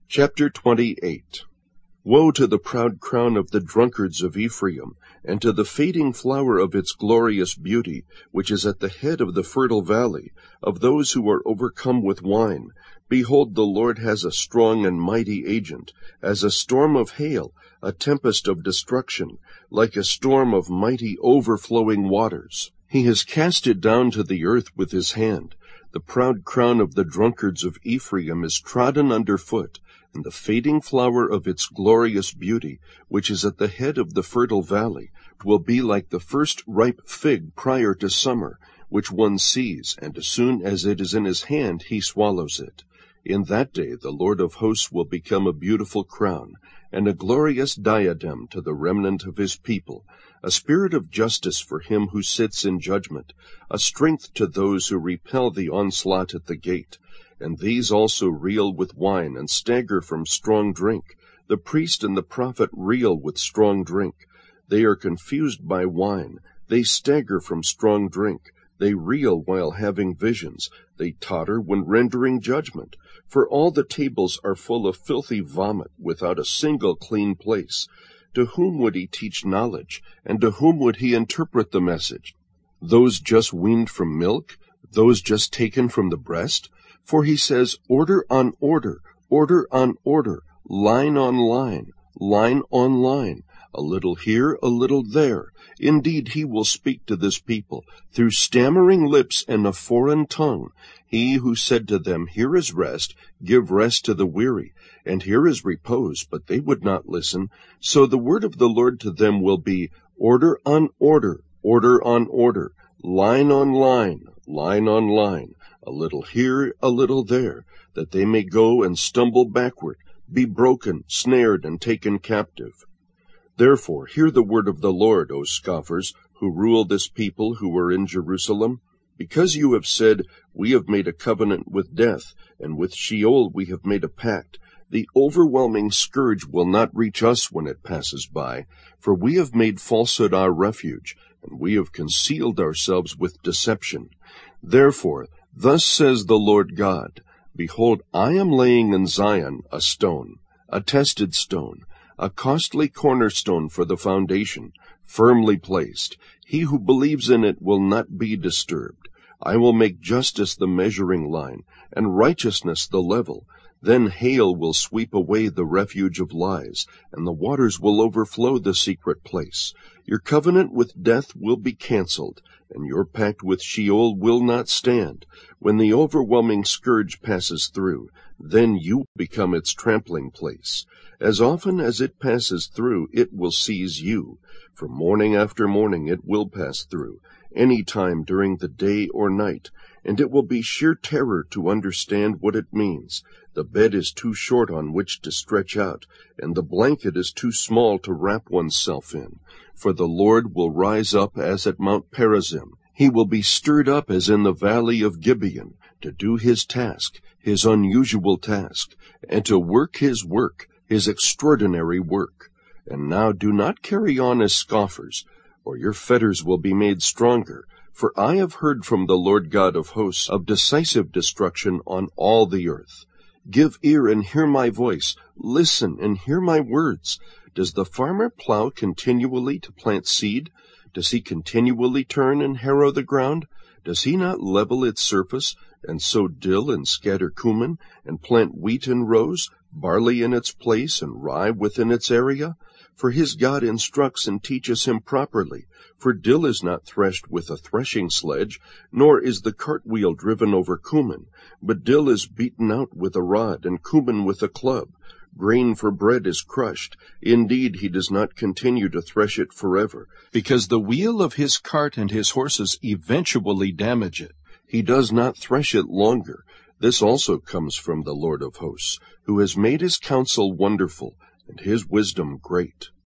Chapter 28. Woe to the proud crown of the drunkards of Ephraim, and to the fading flower of its glorious beauty, which is at the head of the fertile valley, of those who are overcome with wine. Behold, the Lord has a strong and mighty agent, as a storm of hail, a tempest of destruction, like a storm of mighty overflowing waters. He has cast it down to the earth with his hand. The proud crown of the drunkards of Ephraim is trodden under foot, and the fading flower of its glorious beauty, which is at the head of the fertile valley, will be like the first ripe fig prior to summer, which one sees, and as soon as it is in his hand he swallows it. In that day the Lord of hosts will become a beautiful crown, and a glorious diadem to the remnant of his people, a spirit of justice for him who sits in judgment, a strength to those who repel the onslaught at the gate. And these also reel with wine and stagger from strong drink. The priest and the prophet reel with strong drink. They are confused by wine. They stagger from strong drink. They reel while having visions. They totter when rendering judgment. For all the tables are full of filthy vomit, without a single clean place. To whom would he teach knowledge? And to whom would he interpret the message? Those just weaned from milk? Those just taken from the breast? For he says, order on order, order on order, line on line, line on line, a little here, a little there. Indeed, he will speak to this people through stammering lips and a foreign tongue. He who said to them, here is rest, give rest to the weary, and here is repose, but they would not listen. So the word of the Lord to them will be, order on order, order on order, line on line, line on line, a little here, a little there, that they may go and stumble backward, be broken, snared, and taken captive. Therefore hear the word of the Lord, O scoffers, who rule this people who are in Jerusalem. Because you have said, we have made a covenant with death, and with Sheol we have made a pact, the overwhelming scourge will not reach us when it passes by, for we have made falsehood our refuge, and we have concealed ourselves with deception. Therefore, thus says the Lord God, behold, I am laying in Zion a stone, a tested stone, a costly cornerstone for the foundation, firmly placed. He who believes in it will not be disturbed. I will make justice the measuring line, and righteousness the level. Then hail will sweep away the refuge of lies, and the waters will overflow the secret place. Your covenant with death will be canceled, and your pact with Sheol will not stand. When the overwhelming scourge passes through, then you become its trampling place. As often as it passes through, it will seize you. For morning after morning it will pass through, any time during the day or night, and it will be sheer terror to understand what it means. The bed is too short on which to stretch out, and the blanket is too small to wrap oneself in. For the Lord will rise up as at Mount Perazim. He will be stirred up as in the valley of Gibeon, to do his task, his unusual task, and to work, his extraordinary work. And now do not carry on as scoffers, or your fetters will be made stronger. For I have heard from the Lord God of hosts of decisive destruction on all the earth. Give ear and hear my voice. Listen and hear my words. Does the farmer plow continually to plant seed? Does he continually turn and harrow the ground? Does he not level its surface, and sow dill and scatter cumin, and plant wheat in rows, barley in its place, and rye within its area? For his God instructs and teaches him properly. For dill is not threshed with a threshing sledge, nor is the cartwheel driven over cumin, but dill is beaten out with a rod, and cumin with a club. Grain for bread is crushed. Indeed, he does not continue to thresh it forever, because the wheel of his cart and his horses eventually damage it. He does not thresh it longer. This also comes from the Lord of hosts, who has made his counsel wonderful, and his wisdom great.